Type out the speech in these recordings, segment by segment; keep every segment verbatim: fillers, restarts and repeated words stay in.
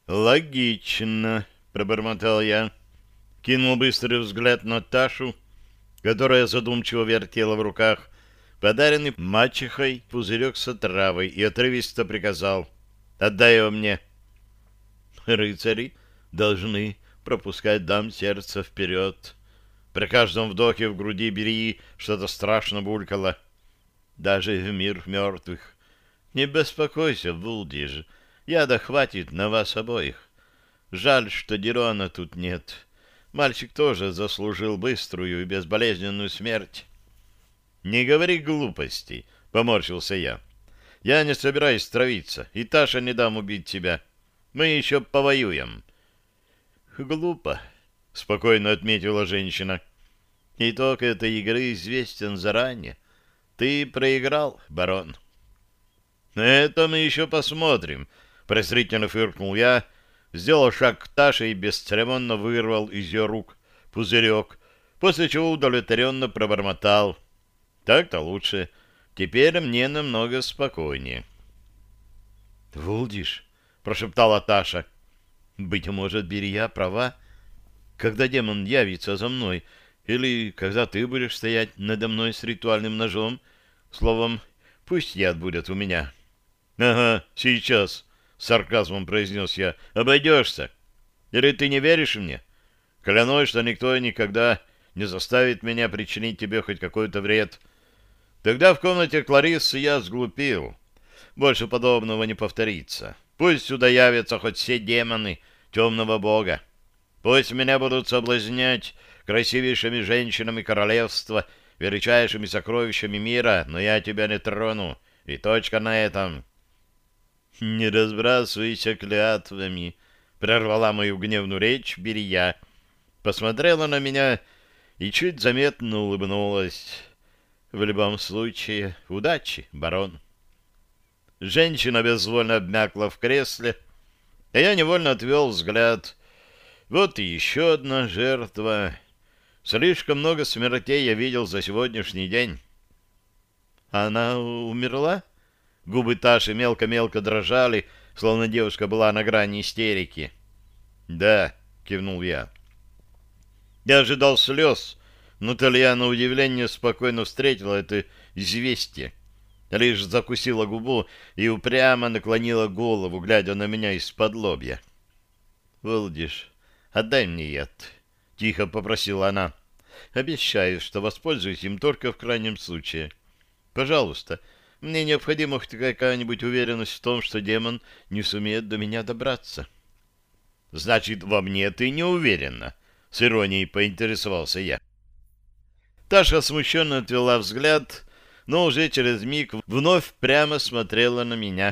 Логично, пробормотал я. Кинул быстрый взгляд на Ташу, которая задумчиво вертела в руках подаренный мачехой пузырек с отравой, и отрывисто приказал: «Отдай его мне». Рыцари должны пропускать дам сердца вперед. При каждом вдохе в груди Берии что-то страшно булькало. Даже в мир мертвых. Не беспокойся, Вулдиж, яда хватит на вас обоих. Жаль, что Дирона тут нет. Мальчик тоже заслужил быструю и безболезненную смерть. — Не говори глупостей, — поморщился я. — Я не собираюсь травиться, и Таша не дам убить тебя. Мы еще повоюем. — Глупо, — спокойно отметила женщина. — Итог этой игры известен заранее. Ты проиграл, барон. — Это мы еще посмотрим, — презрительно фыркнул я, сделал шаг к Таше и бесцеремонно вырвал из ее рук пузырек, после чего удовлетворенно пробормотал: так-то лучше. Теперь мне намного спокойнее. — Вулдиш, — прошептала Таша, — быть может, Берия права? Когда демон явится за мной, или когда ты будешь стоять надо мной с ритуальным ножом, словом, пусть яд будет у меня. — Ага, сейчас, — с сарказмом произнес я, — обойдешься. Или ты не веришь мне? Клянусь, что никто никогда не заставит меня причинить тебе хоть какой-то вред. Тогда в комнате Клариссы я сглупил. Больше подобного не повторится. Пусть сюда явятся хоть все демоны темного бога. Пусть меня будут соблазнять красивейшими женщинами королевства, величайшими сокровищами мира, но я тебя не трону. И точка на этом. — Не разбрасывайся клятвами, — прервала мою гневную речь Берия, посмотрела на меня и чуть заметно улыбнулась. — В любом случае, удачи, барон. Женщина безвольно обмякла в кресле, а я невольно отвел взгляд. Вот и еще одна жертва. Слишком много смертей я видел за сегодняшний день. — Она умерла? Губы Таши мелко-мелко дрожали, словно девушка была на грани истерики. — Да, — кивнул я. Я ожидал слез, но Талия на удивление спокойно встретила это известие. Лишь закусила губу и упрямо наклонила голову, глядя на меня из-под лобья. — Вулдиш, отдай мне яд, — тихо попросила она. — Обещаю, что воспользуюсь им только в крайнем случае. Пожалуйста, мне необходима хоть какая-нибудь уверенность в том, что демон не сумеет до меня добраться. — Значит, во мне ты не уверена? — с иронией поинтересовался я. Таша смущенно отвела взгляд, но уже через миг вновь прямо смотрела на меня.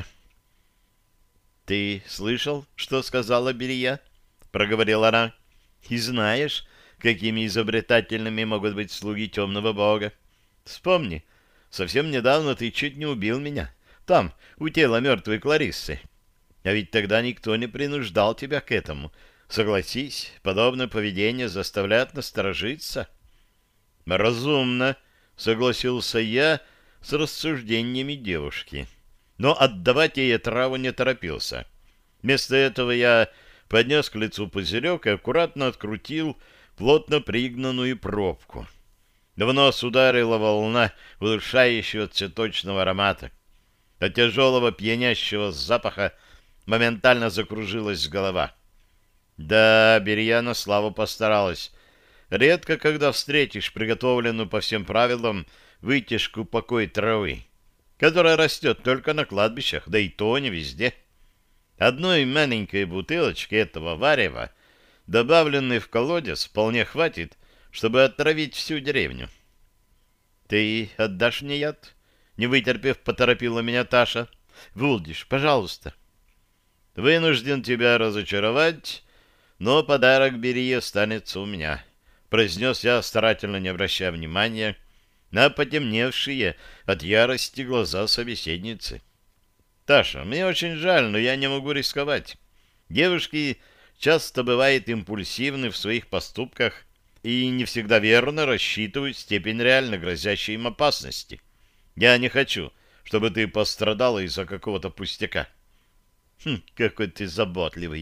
— Ты слышал, что сказала Берия? — проговорила она. — И знаешь, какими изобретательными могут быть слуги темного бога. Вспомни, совсем недавно ты чуть не убил меня, там, у тела мертвой Клариссы. А ведь тогда никто не принуждал тебя к этому. Согласись, подобное поведение заставляет насторожиться. — Разумно, — согласился я с рассуждениями девушки. Но отдавать ей траву не торопился. Вместо этого я поднес к лицу пузырек и аккуратно открутил плотно пригнанную пробку. В нос ударила волна удушающего цветочного аромата. От тяжелого пьянящего запаха моментально закружилась голова. Да, Берия на славу постаралась. Редко, когда встретишь приготовленную по всем правилам вытяжку покой травы, которая растет только на кладбищах, да и то не везде. Одной маленькой бутылочки этого варева, добавленной в колодец, вполне хватит, чтобы отравить всю деревню. — Ты отдашь мне яд? — не вытерпев, поторопила меня Таша. — Вулдиш, пожалуйста. — Вынужден тебя разочаровать, но подарок Берии останется у меня, — произнес я, старательно не обращая внимания на потемневшие от ярости глаза собеседницы. — Таша, мне очень жаль, но я не могу рисковать. Девушки часто бывают импульсивны в своих поступках и не всегда верно рассчитывают степень реально грозящей им опасности. Я не хочу, чтобы ты пострадала из-за какого-то пустяка. — Хм, какой ты заботливый!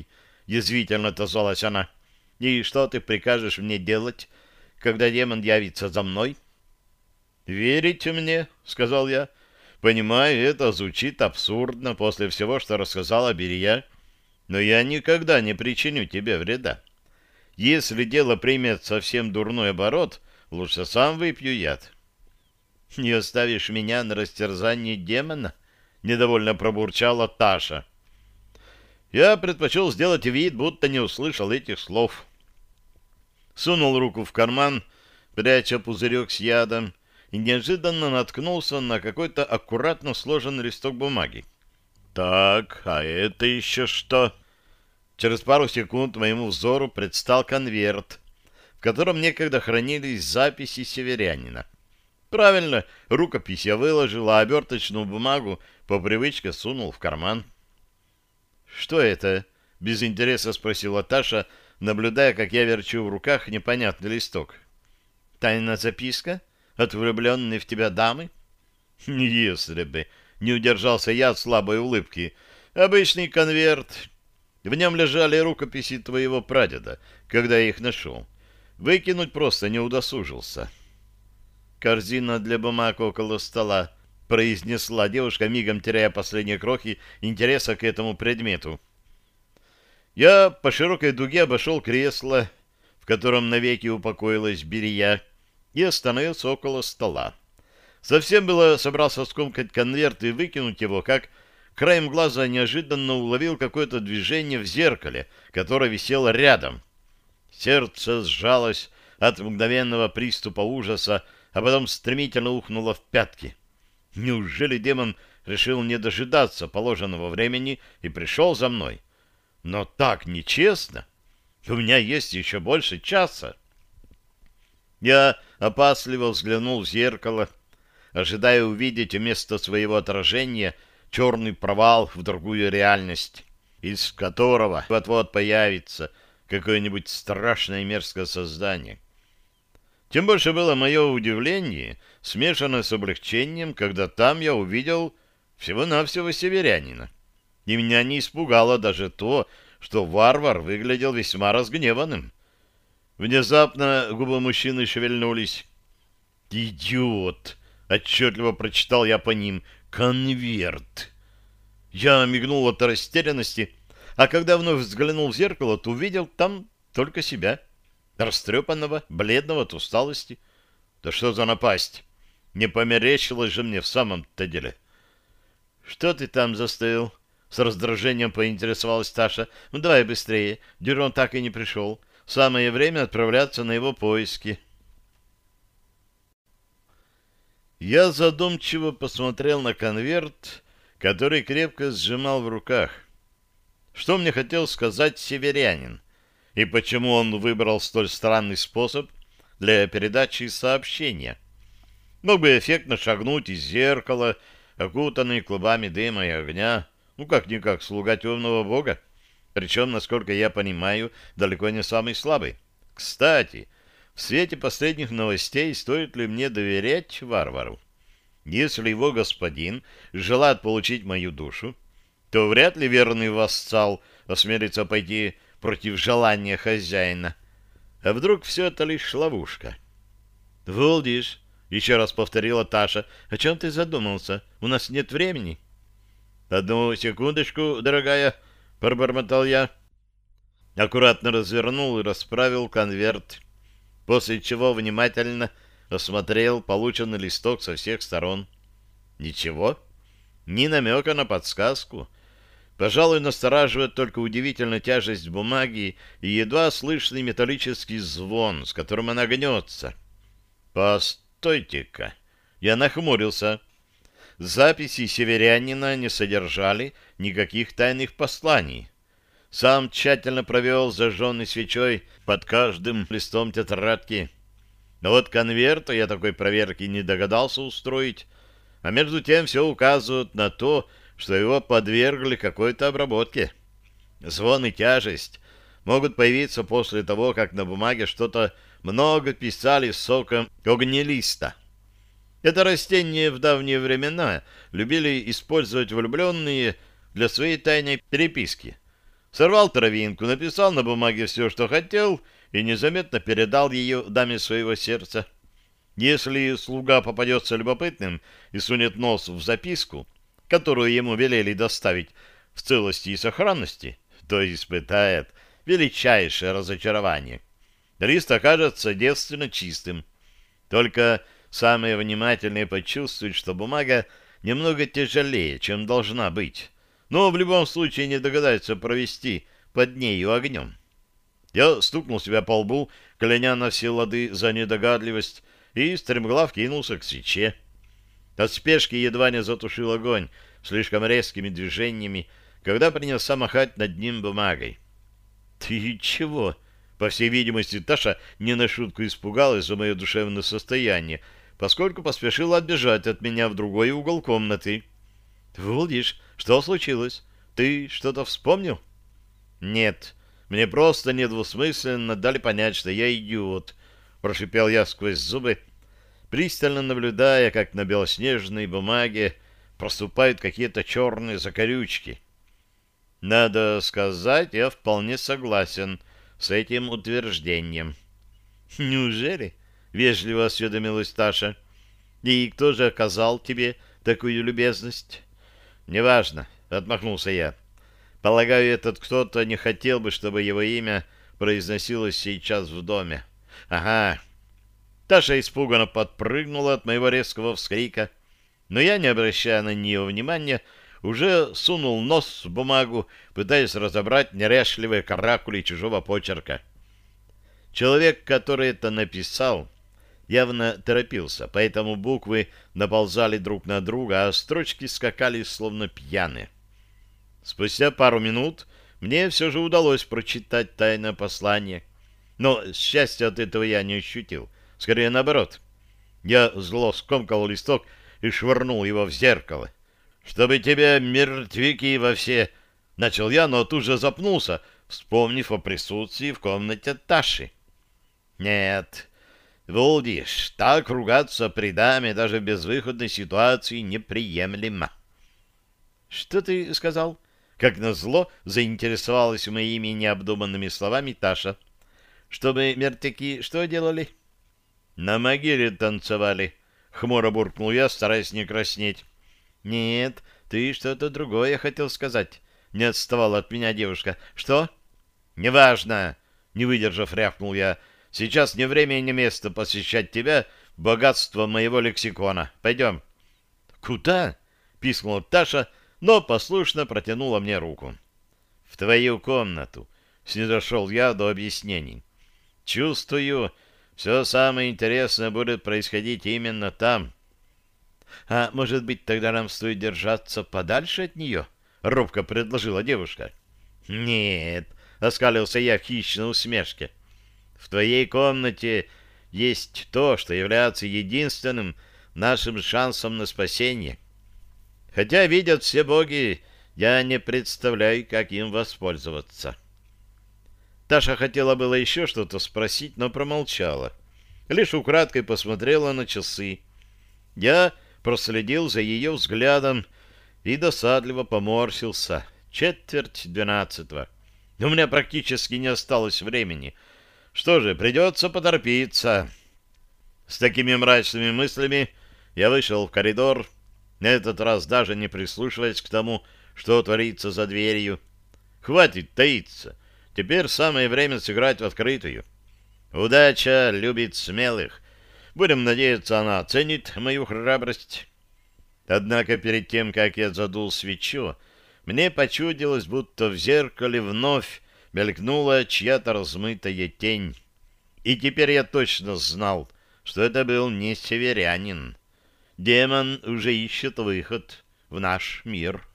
— язвительно отозвалась она. — И что ты прикажешь мне делать, когда демон явится за мной? — Верите мне, — сказал я. — Понимаю, это звучит абсурдно после всего, что рассказала Берия, но я никогда не причиню тебе вреда. Если дело примет совсем дурной оборот, лучше сам выпью яд. — Не оставишь меня на растерзание демона? — недовольно пробурчала Таша. Я предпочел сделать вид, будто не услышал этих слов. Сунул руку в карман, пряча пузырек с ядом, и неожиданно наткнулся на какой-то аккуратно сложенный листок бумаги. «Так, а это еще что?» Через пару секунд моему взору предстал конверт, в котором некогда хранились записи северянина. Правильно, рукопись я выложил, а оберточную бумагу по привычке сунул в карман. «Что это?» — без интереса спросила Таша, наблюдая, как я верчу в руках непонятный листок. «Тайная записка? От влюбленной в тебя дамы?» «Если бы!» — не удержался я от слабой улыбки. «Обычный конверт. В нем лежали рукописи твоего прадеда, когда я их нашел. Выкинуть просто не удосужился». «Корзина для бумаг около стола», — произнесла девушка, мигом теряя последние крохи интереса к этому предмету. Я по широкой дуге обошел кресло, в котором навеки упокоилась Берия, и остановился около стола. Совсем было собрался скомкать конверт и выкинуть его, как краем глаза неожиданно уловил какое-то движение в зеркале, которое висело рядом. Сердце сжалось от мгновенного приступа ужаса, а потом стремительно ухнуло в пятки. Неужели демон решил не дожидаться положенного времени и пришел за мной? Но так нечестно. У меня есть еще больше часа. Я опасливо взглянул в зеркало, ожидая увидеть вместо своего отражения черный провал в другую реальность, из которого вот-вот появится какое-нибудь страшное и мерзкое создание. Тем больше было мое удивление, смешанное с облегчением, когда там я увидел всего-навсего северянина. И меня не испугало даже то, что варвар выглядел весьма разгневанным. Внезапно губы мужчины шевельнулись. «Идиот!» — отчетливо прочитал я по ним. «Конверт!» Я мигнул от растерянности, а когда вновь взглянул в зеркало, то увидел там только себя, растрепанного, бледного от усталости. Да что за напасть? Не померещилось же мне в самом-то деле. «Что ты там застыл?» — с раздражением поинтересовалась Таша. «Ну, давай быстрее. Дюрон так и не пришел. Самое время отправляться на его поиски». Я задумчиво посмотрел на конверт, который крепко сжимал в руках. Что мне хотел сказать северянин? И почему он выбрал столь странный способ для передачи сообщения? Мог бы эффектно шагнуть из зеркала, окутанный клубами дыма и огня, ну, как-никак, слуга темного бога, причем, насколько я понимаю, далеко не самый слабый. Кстати, в свете последних новостей стоит ли мне доверять варвару? Если его господин желает получить мою душу, то вряд ли верный вассал осмелится пойти против желания хозяина. А вдруг все это лишь ловушка? — Волдиш, — еще раз повторила Таша, — о чем ты задумался? У нас нет времени. — Одну секундочку, дорогая, — пробормотал я. Аккуратно развернул и расправил конверт, после чего внимательно осмотрел полученный листок со всех сторон. Ничего, ни намека на подсказку. Пожалуй, настораживает только удивительная тяжесть бумаги и едва слышный металлический звон, с которым она гнется. Постойте-ка. Я нахмурился. Записи северянина не содержали никаких тайных посланий. Сам тщательно провел зажженной свечой под каждым листом тетрадки. Но вот конверта я такой проверки не догадался устроить, а между тем все указывает на то, что его подвергли какой-то обработке. Звон и тяжесть могут появиться после того, как на бумаге что-то много писали соком огнелиста. Это растение в давние времена любили использовать влюбленные для своей тайной переписки. Сорвал травинку, написал на бумаге все, что хотел, и незаметно передал ее даме своего сердца. Если слуга попадется любопытным и сунет нос в записку, которую ему велели доставить в целости и сохранности, то испытает величайшее разочарование. Лист окажется девственно чистым. Только самые внимательные почувствуют, что бумага немного тяжелее, чем должна быть, но в любом случае не догадаются провести под нею огнем. Я стукнул себя по лбу, кляня на все лады за недогадливость, и стремглав кинулся к свече. От спешки едва не затушил огонь слишком резкими движениями, когда принялся махать над ним бумагой. — Ты чего? По всей видимости, Таша не на шутку испугалась за мое душевное состояние, поскольку поспешила отбежать от меня в другой угол комнаты. — Волдиш, что случилось? Ты что-то вспомнил? — Нет, мне просто недвусмысленно дали понять, что я идиот, — прошипел я сквозь зубы, пристально наблюдая, как на белоснежной бумаге проступают какие-то черные закорючки. Надо сказать, я вполне согласен с этим утверждением. — Неужели? — вежливо осведомилась Таша. — И кто же оказал тебе такую любезность? — Неважно, — отмахнулся я. — Полагаю, этот кто-то не хотел бы, чтобы его имя произносилось сейчас в доме. — Ага. Таша испуганно подпрыгнула от моего резкого вскрика, но я, не обращая на нее внимания, уже сунул нос в бумагу, пытаясь разобрать неряшливые каракули чужого почерка. Человек, который это написал, явно торопился, поэтому буквы наползали друг на друга, а строчки скакали словно пьяные. Спустя пару минут мне все же удалось прочитать тайное послание, но счастья от этого я не ощутил, скорее наоборот. Я зло скомкал листок и швырнул его в зеркало. «Чтобы тебя мертвяки во все...» — начал я, но тут же запнулся, вспомнив о присутствии в комнате Таши. «Нет, Волдиш, так ругаться при даме даже в безвыходной ситуации неприемлемо». «Что ты сказал?» — как назло заинтересовалась моими необдуманными словами Таша. «Чтобы мертвяки что делали?» «На могиле танцевали», — хмуро буркнул я, стараясь не краснеть. «Нет, ты что-то другое хотел сказать», — не отставала от меня девушка. «Что?» «Неважно», — не выдержав, рявкнул я. «Сейчас не время и не место посвящать тебя богатство моего лексикона. Пойдем». «Куда?» — пискнула Таша, но послушно протянула мне руку. «В твою комнату», — снизошел я до объяснений. «Чувствую, все самое интересное будет происходить именно там». «А может быть, тогда нам стоит держаться подальше от нее?» — робко предложила девушка. «Нет», — оскалился я в хищной усмешке. «В твоей комнате есть то, что является единственным нашим шансом на спасение. Хотя, видят все боги, я не представляю, как им воспользоваться». Таша хотела было еще что-то спросить, но промолчала. Лишь украдкой посмотрела на часы. Я проследил за ее взглядом и досадливо поморщился. Четверть двенадцатого. У меня практически не осталось времени. Что же, придется поторопиться. С такими мрачными мыслями я вышел в коридор, на этот раз даже не прислушиваясь к тому, что творится за дверью. Хватит таиться. Теперь самое время сыграть в открытую. Удача любит смелых. Будем надеяться, она оценит мою храбрость. Однако перед тем, как я задул свечу, мне почудилось, будто в зеркале вновь мелькнула чья-то размытая тень. И теперь я точно знал, что это был не северянин. Демон уже ищет выход в наш мир.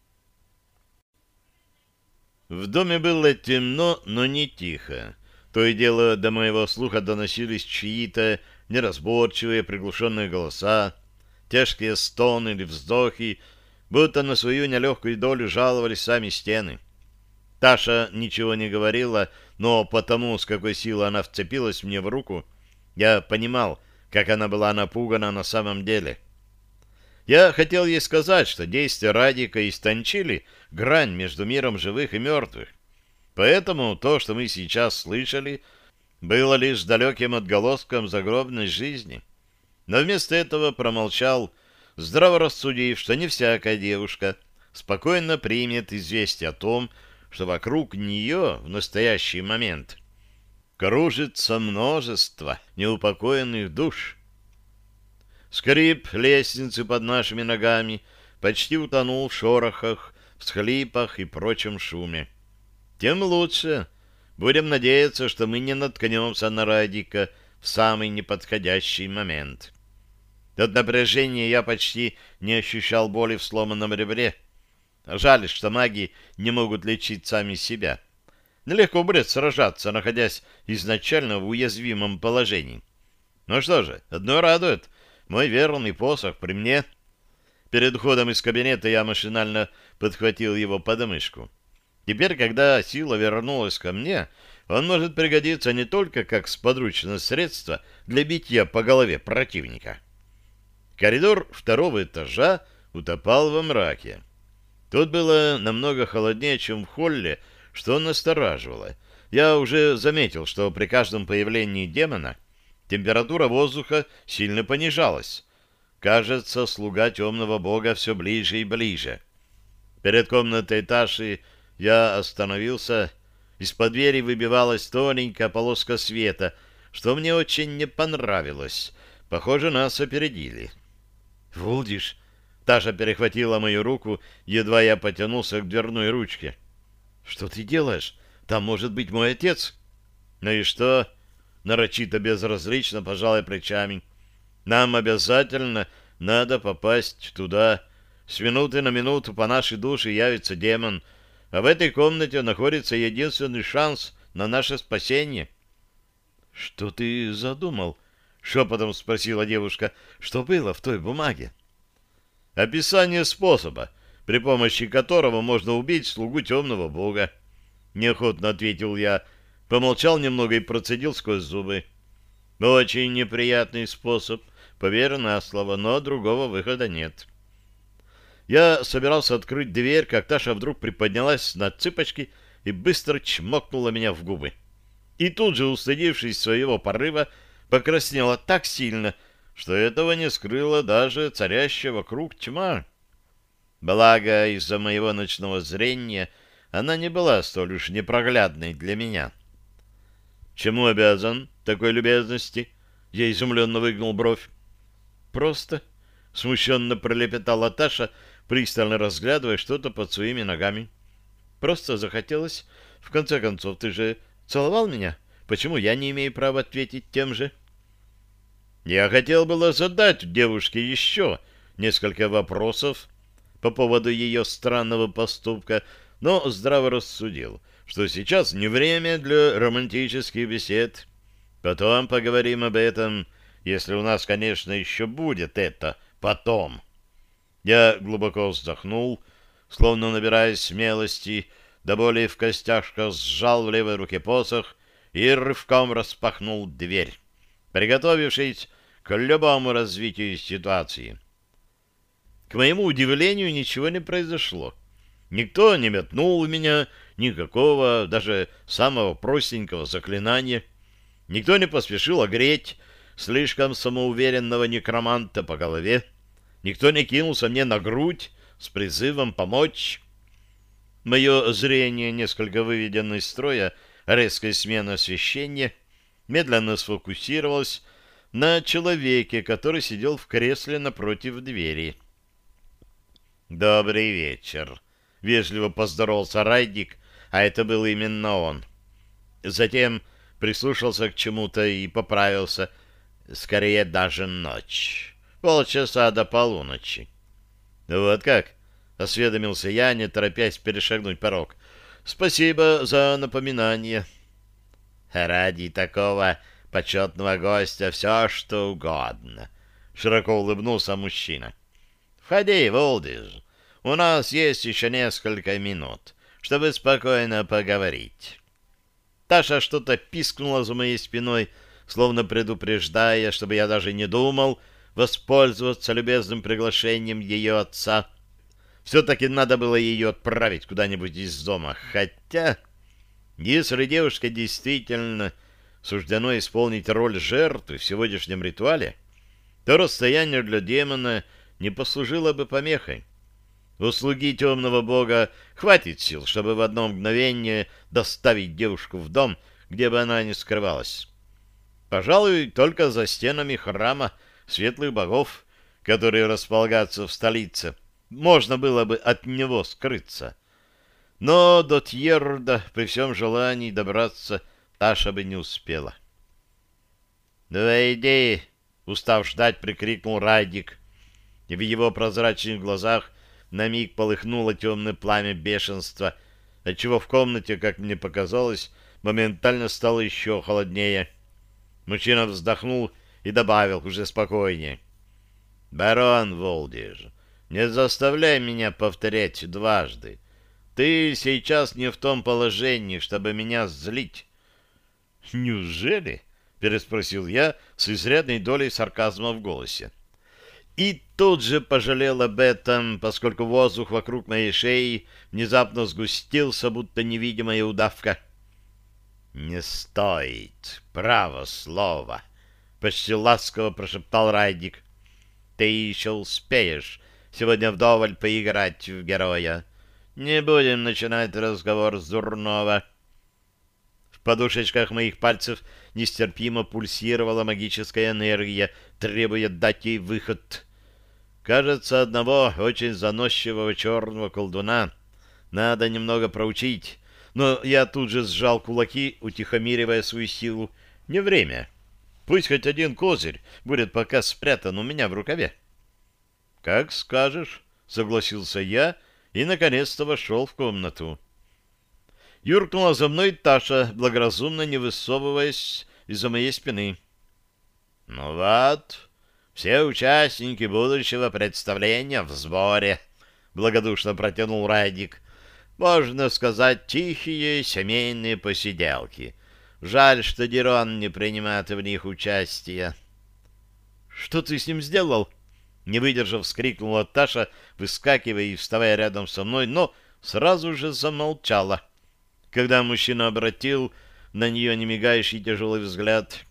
В доме было темно, но не тихо. То и дело до моего слуха доносились чьи-то неразборчивые приглушенные голоса, тяжкие стоны или вздохи, будто на свою нелегкую долю жаловались сами стены. Таша ничего не говорила, но потому, с какой силой она вцепилась мне в руку, я понимал, как она была напугана на самом деле. Я хотел ей сказать, что действия Радика истончили грань между миром живых и мертвых, Поэтому то, что мы сейчас слышали, было лишь далеким отголоском загробной жизни. Но вместо этого промолчал, здраво рассудив, что не всякая девушка спокойно примет известие о том, что вокруг нее в настоящий момент кружится множество неупокоенных душ. Скрип лестницы под нашими ногами почти утонул в шорохах, всхлипах и прочем шуме. Тем лучше. Будем надеяться, что мы не наткнемся на Радика в самый неподходящий момент. От напряжения я почти не ощущал боли в сломанном ребре. Жаль, что маги не могут лечить сами себя. Нелегко будет сражаться, находясь изначально в уязвимом положении. Ну что же, одно радует. Мой верный посох при мне. Перед уходом из кабинета я машинально подхватил его подмышку. Теперь, когда сила вернулась ко мне, он может пригодиться не только как сподручное средство для битья по голове противника. Коридор второго этажа утопал во мраке. Тут было намного холоднее, чем в холле, что настораживало. Я уже заметил, что при каждом появлении демона температура воздуха сильно понижалась. Кажется, слуга темного бога все ближе и ближе. Перед комнатой Таши я остановился. Из-под двери выбивалась тоненькая полоска света, что мне очень не понравилось. Похоже, нас опередили. «Вулдиш!» Таша перехватила мою руку, едва я потянулся к дверной ручке. «Что ты делаешь? Там может быть мой отец». «Ну и что?» Нарочито безразлично пожалуй плечами. «Нам обязательно надо попасть туда. С минуты на минуту по нашей душе явится демон, а в этой комнате находится единственный шанс на наше спасение». «Что ты задумал?» — шепотом спросила девушка. «Что было в той бумаге?» «Описание способа, при помощи которого можно убить слугу темного бога», — неохотно ответил я, помолчал немного и процедил сквозь зубы. «Очень неприятный способ, поверь на слово, но другого выхода нет». Я собирался открыть дверь, как Таша вдруг приподнялась на цыпочки и быстро чмокнула меня в губы. И тут же, устыдившись своего порыва, покраснела так сильно, что этого не скрыла даже царящая вокруг тьма. Благо, из-за моего ночного зрения она не была столь уж непроглядной для меня. «Чему обязан такой любезности?» Я изумленно выгнул бровь. «Просто», — смущенно пролепетала Таша, пристально разглядывая что-то под своими ногами. «Просто захотелось. В конце концов, ты же целовал меня? Почему я не имею права ответить тем же?» Я хотел было задать девушке еще несколько вопросов по поводу ее странного поступка, но здраво рассудил, что сейчас не время для романтических бесед. Потом поговорим об этом, если у нас, конечно, еще будет это «потом». Я глубоко вздохнул, словно набираясь смелости, до боли в костяшках сжал в левой руке посох и рывком распахнул дверь, приготовившись к любому развитию ситуации. К моему удивлению, ничего не произошло. Никто не метнул в меня никакого, даже самого простенького заклинания. Никто не поспешил огреть слишком самоуверенного некроманта по голове. Никто не кинулся мне на грудь с призывом помочь. Мое зрение, несколько выведено из строя резкой смены освещения, медленно сфокусировалось на человеке, который сидел в кресле напротив двери. «Добрый вечер», — вежливо поздоровался Райдик, а это был именно он. Затем прислушался к чему-то и поправился. «Скорее даже ночь. Полчаса до полуночи». «Вот как?» — осведомился я, не торопясь перешагнуть порог. «Спасибо за напоминание». «Ради такого почетного гостя все, что угодно», — широко улыбнулся мужчина. «Входи, Вулдиш. У нас есть еще несколько минут, чтобы спокойно поговорить». Таша что-то пискнула за моей спиной, словно предупреждая, чтобы я даже не думал воспользоваться любезным приглашением ее отца. Все-таки надо было ее отправить куда-нибудь из дома, хотя... Если девушке действительно суждено исполнить роль жертвы в сегодняшнем ритуале, то расстояние для демона не послужило бы помехой. У слуги темного бога хватит сил, чтобы в одно мгновение доставить девушку в дом, где бы она ни скрывалась. Пожалуй, только за стенами храма светлых богов, которые располагаются в столице, можно было бы от него скрыться. Но до Тьерда при всем желании добраться Таша бы не успела. «Войди!» — устав ждать, прикрикнул Радик, и в его прозрачных глазах на миг полыхнуло темное пламя бешенства, отчего в комнате, как мне показалось, моментально стало еще холоднее. Мужчина вздохнул и добавил уже спокойнее. «Барон Волдиж, не заставляй меня повторять дважды. Ты сейчас не в том положении, чтобы меня злить». «Неужели?» — переспросил я с изрядной долей сарказма в голосе. И тут же пожалел об этом, поскольку воздух вокруг моей шеи внезапно сгустился, будто невидимая удавка. «Не стоит, право слово», — почти ласково прошептал Райдик. «Ты еще успеешь сегодня вдоволь поиграть в героя. Не будем начинать разговор с дурного». В подушечках моих пальцев нестерпимо пульсировала магическая энергия, требуя дать ей выход. Кажется, одного очень заносчивого черного колдуна надо немного проучить, но я тут же сжал кулаки, утихомиривая свою силу. Не время. Пусть хоть один козырь будет пока спрятан у меня в рукаве. — Как скажешь, — согласился я и наконец-то вошел в комнату. Юркнула за мной Таша, благоразумно не высовываясь из-за моей спины. — Ну вот, все участники будущего представления в сборе, — благодушно протянул Радик. — Можно сказать, тихие семейные посиделки. Жаль, что Дирон не принимает в них участия. — Что ты с ним сделал? — не выдержав, вскрикнула Таша, выскакивая и вставая рядом со мной, но сразу же замолчала, когда мужчина обратил на нее немигающий тяжелый взгляд.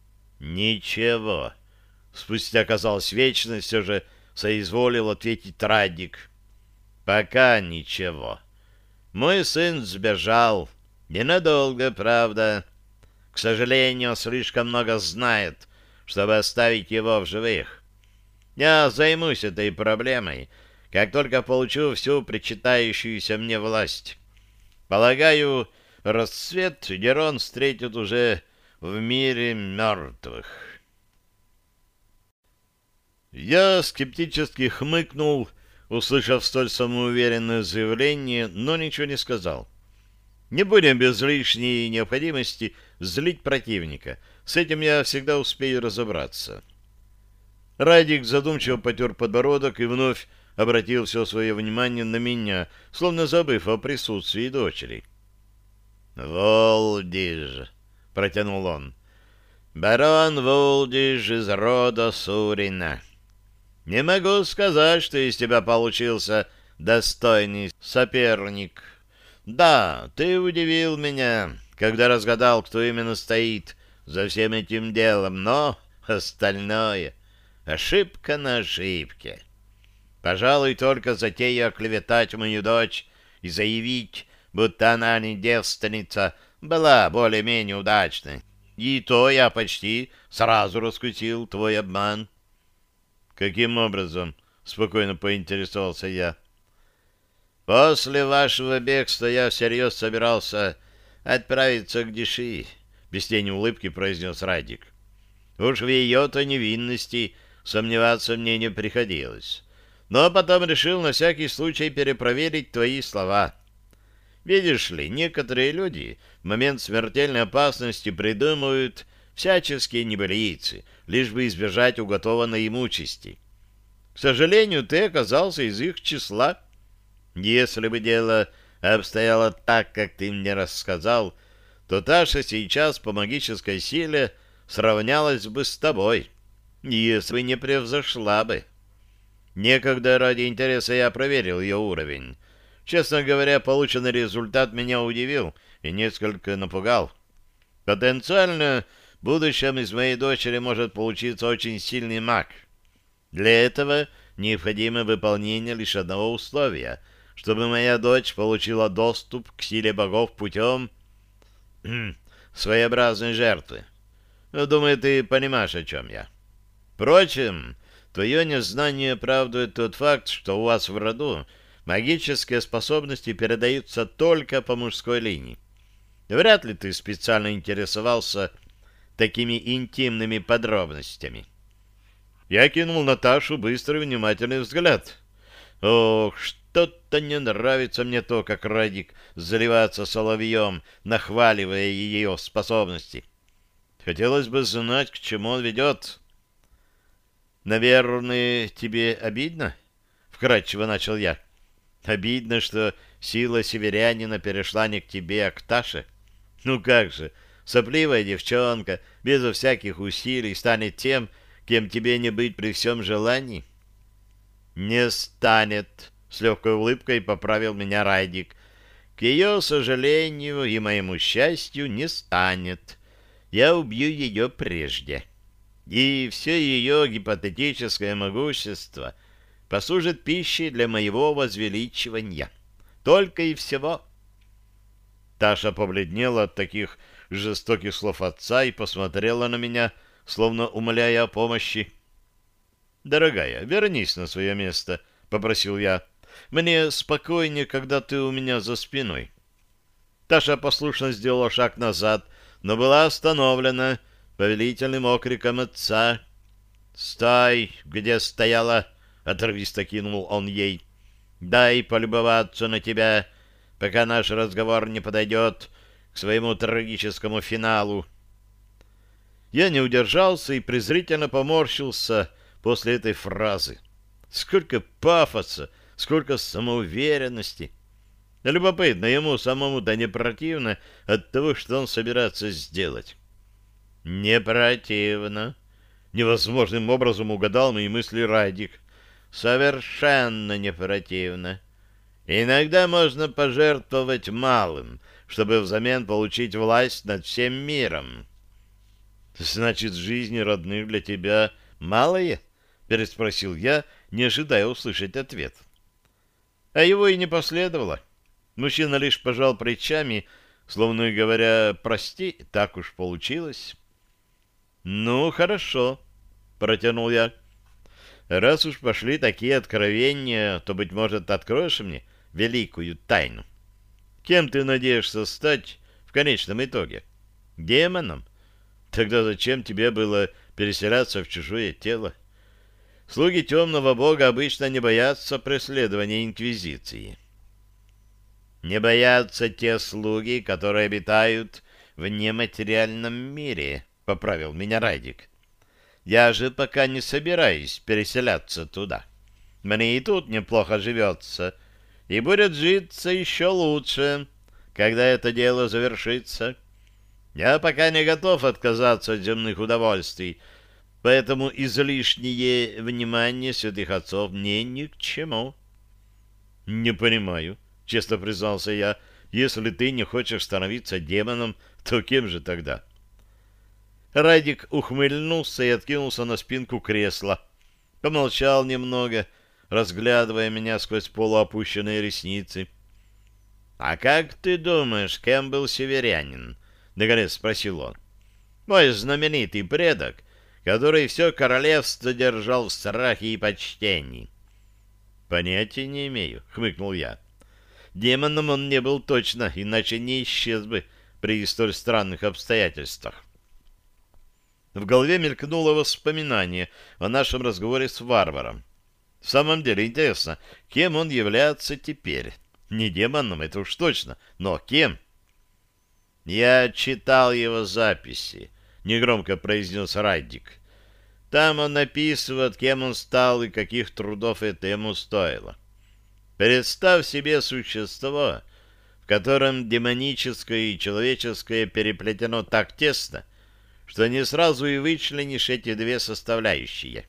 «Ничего». Спустя, казалось, вечность, все же соизволил ответить Радик. «Пока ничего. Мой сын сбежал. Ненадолго, правда. К сожалению, слишком много знает, чтобы оставить его в живых. Я займусь этой проблемой, как только получу всю причитающуюся мне власть. Полагаю, рассвет Дирон встретит уже в мире мертвых». Я скептически хмыкнул, услышав столь самоуверенное заявление, но ничего не сказал. Не будем без лишней необходимости злить противника. С этим я всегда успею разобраться. Радик задумчиво потер подбородок и вновь обратил все свое внимание на меня, словно забыв о присутствии дочери. «Волдиж», — протянул он, — «барон Волдиж из рода Сурина. Не могу сказать, что из тебя получился достойный соперник. Да, ты удивил меня, когда разгадал, кто именно стоит за всем этим делом, но остальное — ошибка на ошибке. Пожалуй, только затея оклеветать мою дочь и заявить, будто она не девственница, была более-менее удачной. И то я почти сразу раскусил твой обман». «Каким образом?» — спокойно поинтересовался я. «После вашего бегства я всерьез собирался отправиться к Диши», — без тени улыбки произнес Радик. «Уж в ее-то невинности сомневаться мне не приходилось. Но потом решил на всякий случай перепроверить твои слова. Видишь ли, некоторые люди в момент смертельной опасности придумывают всяческие небылицы, лишь бы избежать уготованной им участи. К сожалению, ты оказался из их числа. Если бы дело обстояло так, как ты мне рассказал, то Таша сейчас по магической силе сравнялась бы с тобой, если не превзошла бы. Некогда ради интереса я проверил ее уровень. Честно говоря, полученный результат меня удивил, и несколько напугал. Потенциально в будущем из моей дочери может получиться очень сильный маг. Для этого необходимо выполнение лишь одного условия, чтобы моя дочь получила доступ к силе богов путем своеобразной жертвы. Думаю, ты понимаешь, о чем я. Впрочем, твое незнание оправдывает тот факт, что у вас в роду магические способности передаются только по мужской линии. Вряд ли ты специально интересовался такими интимными подробностями. Я кинул Наташу быстрый внимательный взгляд. Ох, что-то не нравится мне то, как Радик заливается соловьем, нахваливая ее способности. Хотелось бы знать, к чему он ведет. «Наверное, тебе обидно?» — вкратчиво начал я. «Обидно, что сила северянина перешла не к тебе, а к Таше? Ну как же, сопливая девчонка, безо всяких усилий, станет тем, кем тебе не быть при всем желании?» «Не станет», — с легкой улыбкой поправил меня Райдик. «К ее сожалению и моему счастью не станет. Я убью ее прежде. И все ее гипотетическое могущество послужит пищей для моего возвеличивания. Только и всего». Таша побледнела от таких жестоких слов отца и посмотрела на меня, словно умоляя о помощи. «Дорогая, вернись на свое место», — попросил я. «Мне спокойнее, когда ты у меня за спиной». Таша послушно сделала шаг назад, но была остановлена повелительным окриком отца. «Стой, где стояла!» — отрывисто кинул он ей. «Дай полюбоваться на тебя, пока наш разговор не подойдет к своему трагическому финалу». Я не удержался и презрительно поморщился после этой фразы. Сколько пафоса, сколько самоуверенности. Любопытно, ему самому-то не противно от того, что он собирается сделать. Не противно. Невозможным образом угадал мои мысли Радик. Совершенно не противно. Иногда можно пожертвовать малым, чтобы взамен получить власть над всем миром. Значит, жизни родных для тебя малые? Переспросил я, не ожидая услышать ответ. А его и не последовало. Мужчина лишь пожал плечами, словно говоря: «Прости, так уж получилось». «Ну, хорошо», — протянул я. «Раз уж пошли такие откровения, то, быть может, откроешь мне великую тайну. Кем ты надеешься стать в конечном итоге? Демоном? Тогда зачем тебе было переселяться в чужое тело? Слуги темного бога обычно не боятся преследования инквизиции». «Не боятся те слуги, которые обитают в нематериальном мире», — поправил меня Райдик. «Я же пока не собираюсь переселяться туда. Мне и тут неплохо живется, и будет житься еще лучше, когда это дело завершится. Я пока не готов отказаться от земных удовольствий, поэтому излишнее внимание святых отцов мне ни к чему». «Не понимаю», — честно признался я. «Если ты не хочешь становиться демоном, то кем же тогда?» Радик ухмыльнулся и откинулся на спинку кресла. Помолчал немного, разглядывая меня сквозь полуопущенные ресницы. «А как ты думаешь, кем был северянин?» — наконец спросил он. «Мой знаменитый предок, который все королевство держал в страхе и почтении». «Понятия не имею», — хмыкнул я. «Демоном он не был точно, иначе не исчез бы при столь странных обстоятельствах». В голове мелькнуло воспоминание о нашем разговоре с варваром. В самом деле интересно, кем он является теперь? Не демоном, это уж точно, но кем? «Я читал его записи», — негромко произнес Радик. «Там он описывает, кем он стал и каких трудов это ему стоило. Представь себе существо, в котором демоническое и человеческое переплетено так тесно, что не сразу и вычленишь эти две составляющие».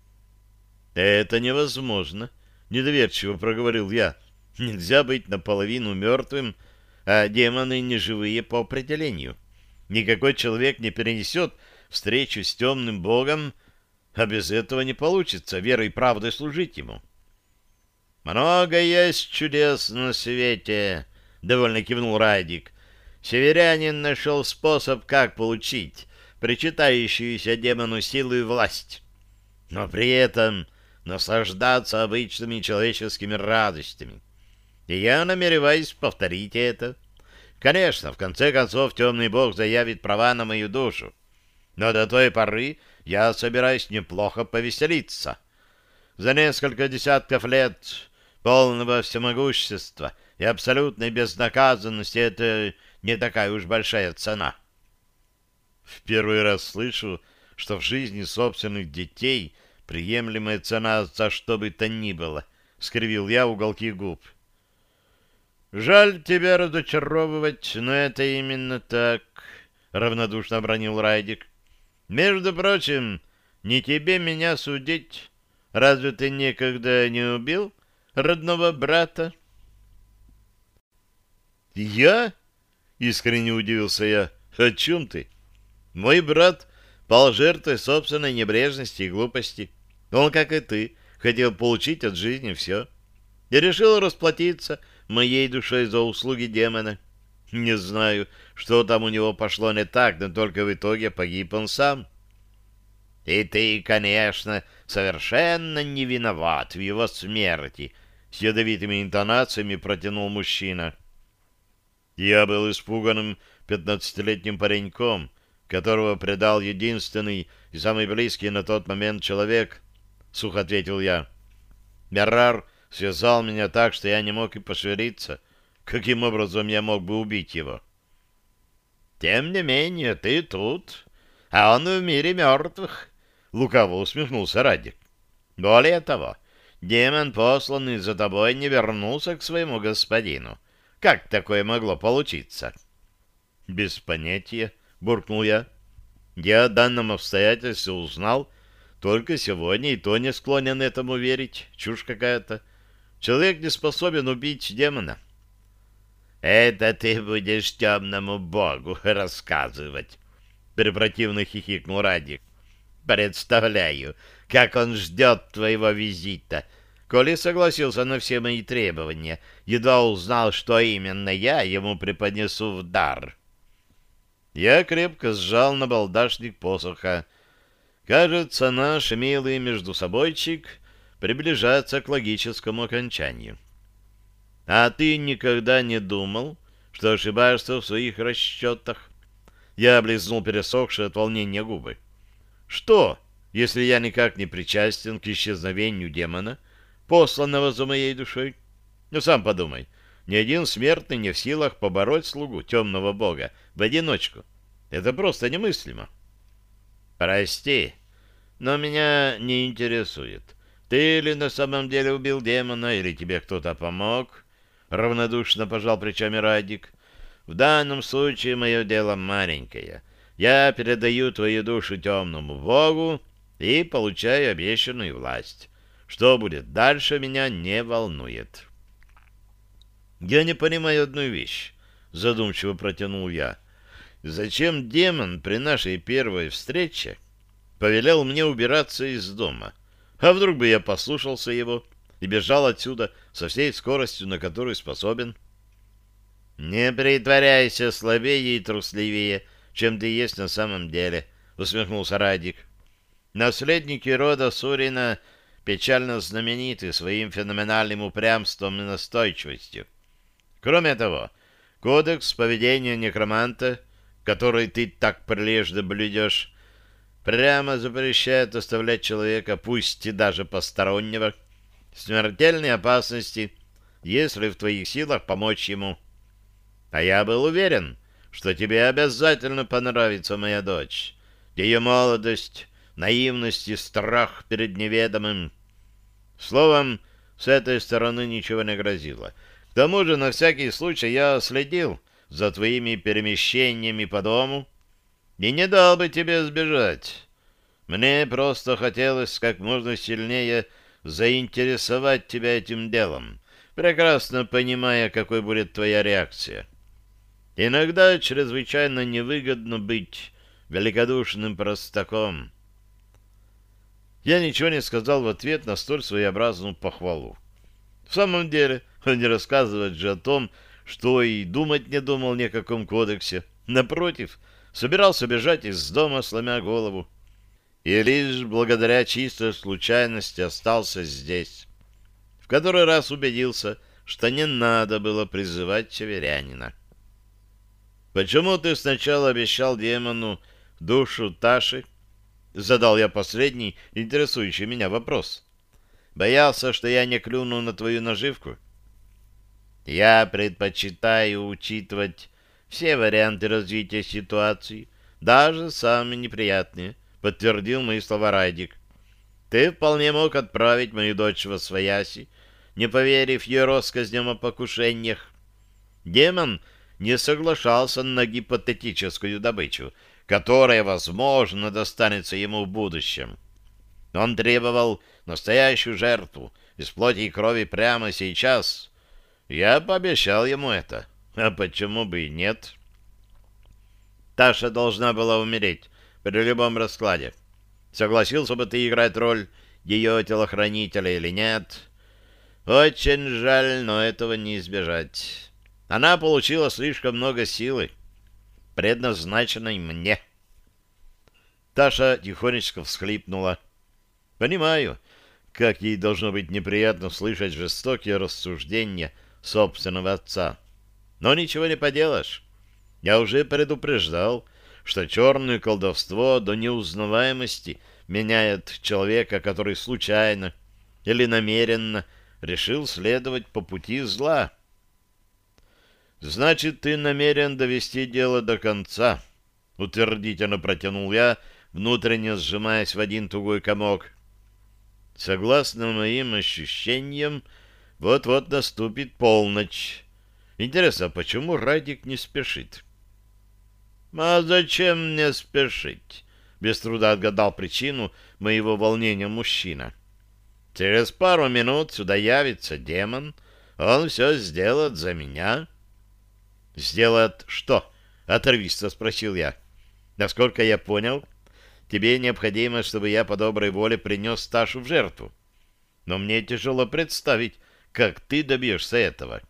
«Это невозможно», — недоверчиво проговорил я. «Нельзя быть наполовину мертвым, а демоны не живые по определению. Никакой человек не перенесет встречу с темным богом, а без этого не получится верой и правдой служить ему. «Много есть чудес на свете», — довольно кивнул Радик. «Северянин нашел способ, как получить причитающуюся демону силу и власть, но при этом наслаждаться обычными человеческими радостями. И я намереваюсь повторить это. Конечно, в конце концов, темный бог заявит права на мою душу, но до той поры я собираюсь неплохо повеселиться. За несколько десятков лет полного всемогущества и абсолютной безнаказанности это не такая уж большая цена». В первый раз слышу, что в жизни собственных детей приемлемая цена за что бы то ни было, — скривил я уголки губ. «Жаль тебя разочаровывать, но это именно так», — равнодушно обронил Райдик. «Между прочим, не тебе меня судить. Разве ты никогда не убил родного брата?» «Я?» — искренне удивился я. «О чем ты? Мой брат пал жертвой собственной небрежности и глупости. Он, как и ты, хотел получить от жизни все. И решил расплатиться моей душой за услуги демона. Не знаю, что там у него пошло не так, но только в итоге погиб он сам. И ты, конечно, совершенно не виноват в его смерти», — с ядовитыми интонациями протянул мужчина. Я был испуганным пятнадцатилетним пареньком, которого предал единственный и самый близкий на тот момент человек, — сухо ответил я. Мерар связал меня так, что я не мог и пошевелиться. Каким образом я мог бы убить его? «Тем не менее, ты тут, а он в мире мертвых», — лукаво усмехнулся Радик. «Более того, демон, посланный за тобой, не вернулся к своему господину. Как такое могло получиться?» «Без понятия», — буркнул я. «Я о данном обстоятельстве узнал только сегодня, и то не склонен этому верить. Чушь какая-то. Человек не способен убить демона». «Это ты будешь темному богу рассказывать», — препротивно хихикнул Радик. «Представляю, как он ждет твоего визита. Коли согласился на все мои требования, едва узнал, что именно я ему преподнесу в дар». Я крепко сжал набалдашник посоха. Кажется, наш милый междусобойчик приближается к логическому окончанию. «А ты никогда не думал, что ошибаешься в своих расчетах?» Я облизнул пересохшие от волнения губы. «Что, если я никак не причастен к исчезновению демона, посланного за моей душой? Ну, сам подумай, ни один смертный не в силах побороть слугу темного бога в одиночку. Это просто немыслимо». «Прости, но меня не интересует, ты ли на самом деле убил демона, или тебе кто-то помог?» Равнодушно пожал плечами Радик. «В данном случае мое дело маленькое. Я передаю твою душу темному богу и получаю обещанную власть. Что будет дальше, меня не волнует». «Я не понимаю одну вещь», — задумчиво протянул я. «Зачем демон при нашей первой встрече повелел мне убираться из дома? А вдруг бы я послушался его и бежал отсюда со всей скоростью, на которую способен?» «Не притворяйся слабее и трусливее, чем ты есть на самом деле», — усмехнулся Радик. «Наследники рода Сурина печально знамениты своим феноменальным упрямством и настойчивостью. Кроме того, кодекс поведения некроманта, который ты так прилежно блюдешь, прямо запрещает оставлять человека, пусть и даже постороннего, в смертельной опасности, если в твоих силах помочь ему. А я был уверен, что тебе обязательно понравится моя дочь, ее молодость, наивность и страх перед неведомым. Словом, с этой стороны ничего не грозило. К тому же, на всякий случай, я следил за твоими перемещениями по дому и не дал бы тебе сбежать. Мне просто хотелось как можно сильнее заинтересовать тебя этим делом, прекрасно понимая, какой будет твоя реакция. Иногда чрезвычайно невыгодно быть великодушным простаком. Я ничего не сказал в ответ на столь своеобразную похвалу. В самом деле, он не рассказывает же о том, что и думать не думал ни о каком кодексе. Напротив, собирался бежать из дома, сломя голову. И лишь благодаря чистой случайности остался здесь. В который раз убедился, что не надо было призывать северянина. «Почему ты сначала обещал демону душу Таши?» Задал я последний, интересующий меня вопрос. «Боялся, что я не клюну на твою наживку?» «Я предпочитаю учитывать все варианты развития ситуации, даже самые неприятные», — подтвердил мои слова Радик. «Ты вполне мог отправить мою дочь во свояси, не поверив ее россказням о покушениях. Демон не соглашался на гипотетическую добычу, которая, возможно, достанется ему в будущем. Он требовал настоящую жертву из плоти и крови прямо сейчас. Я пообещал ему это. А почему бы и нет? Таша должна была умереть при любом раскладе. Согласился бы ты играть роль ее телохранителя или нет? Очень жаль, но этого не избежать. Она получила слишком много силы, предназначенной мне. Таша тихонечко всхлипнула. Понимаю, как ей должно быть неприятно слышать жестокие рассуждения собственного отца. Но ничего не поделаешь. Я уже предупреждал, что черное колдовство до неузнаваемости меняет человека, который случайно или намеренно решил следовать по пути зла. «Значит, ты намерен довести дело до конца», — утвердительно протянул я, внутренне сжимаясь в один тугой комок. «Согласно моим ощущениям, вот-вот наступит полночь. Интересно, почему Радик не спешит?» «А зачем мне спешить?» — без труда отгадал причину моего волнения мужчина. «Через пару минут сюда явится демон, он все сделает за меня». «Сделает что?» — отрывисто спросил я. «Насколько я понял, тебе необходимо, чтобы я по доброй воле принес Ташу в жертву. Но мне тяжело представить, как ты добьешься этого».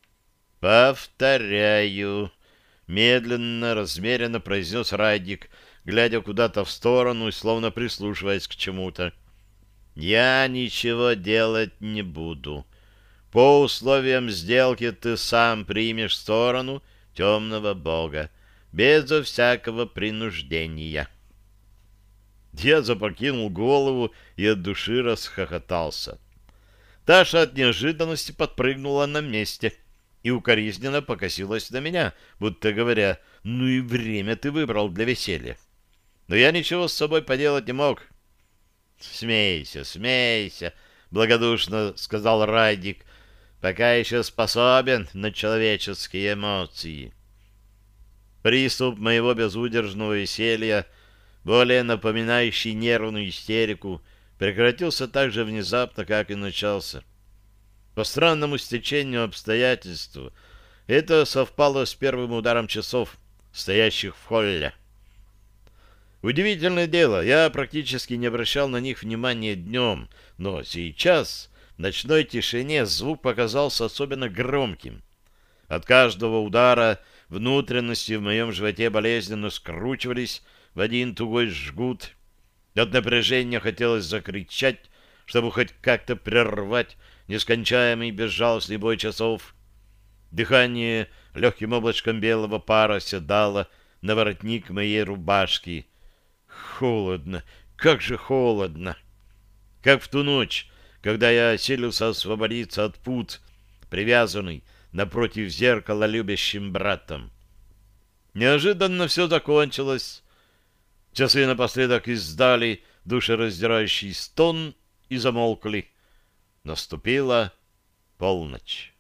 «Повторяю», — медленно, размеренно произнес Радик, глядя куда-то в сторону и словно прислушиваясь к чему-то. «Я ничего делать не буду. По условиям сделки ты сам примешь сторону темного бога, безо всякого принуждения». Я запрокинул голову и от души расхохотался. Таша от неожиданности подпрыгнула на месте и укоризненно покосилась на меня, будто говоря: «Ну и время ты выбрал для веселья». Но я ничего с собой поделать не мог. «Смейся, смейся», — благодушно сказал Радик, «пока еще способен на человеческие эмоции». Приступ моего безудержного веселья, более напоминающий нервную истерику, прекратился так же внезапно, как и начался. По странному стечению обстоятельств это совпало с первым ударом часов, стоящих в холле. Удивительное дело, я практически не обращал на них внимания днем, но сейчас в ночной тишине звук показался особенно громким. От каждого удара внутренности в моем животе болезненно скручивались в один тугой жгут. От напряжения хотелось закричать, чтобы хоть как-то прервать нескончаемый безжалостный бой часов. Дыхание легким облачком белого пара седало на воротник моей рубашки. Холодно, как же холодно! Как в ту ночь, когда я силился освободиться от пут, привязанный напротив зеркала любящим братом. Неожиданно все закончилось. Часы напоследок издали душераздирающий стон и замолкли. Наступила полночь.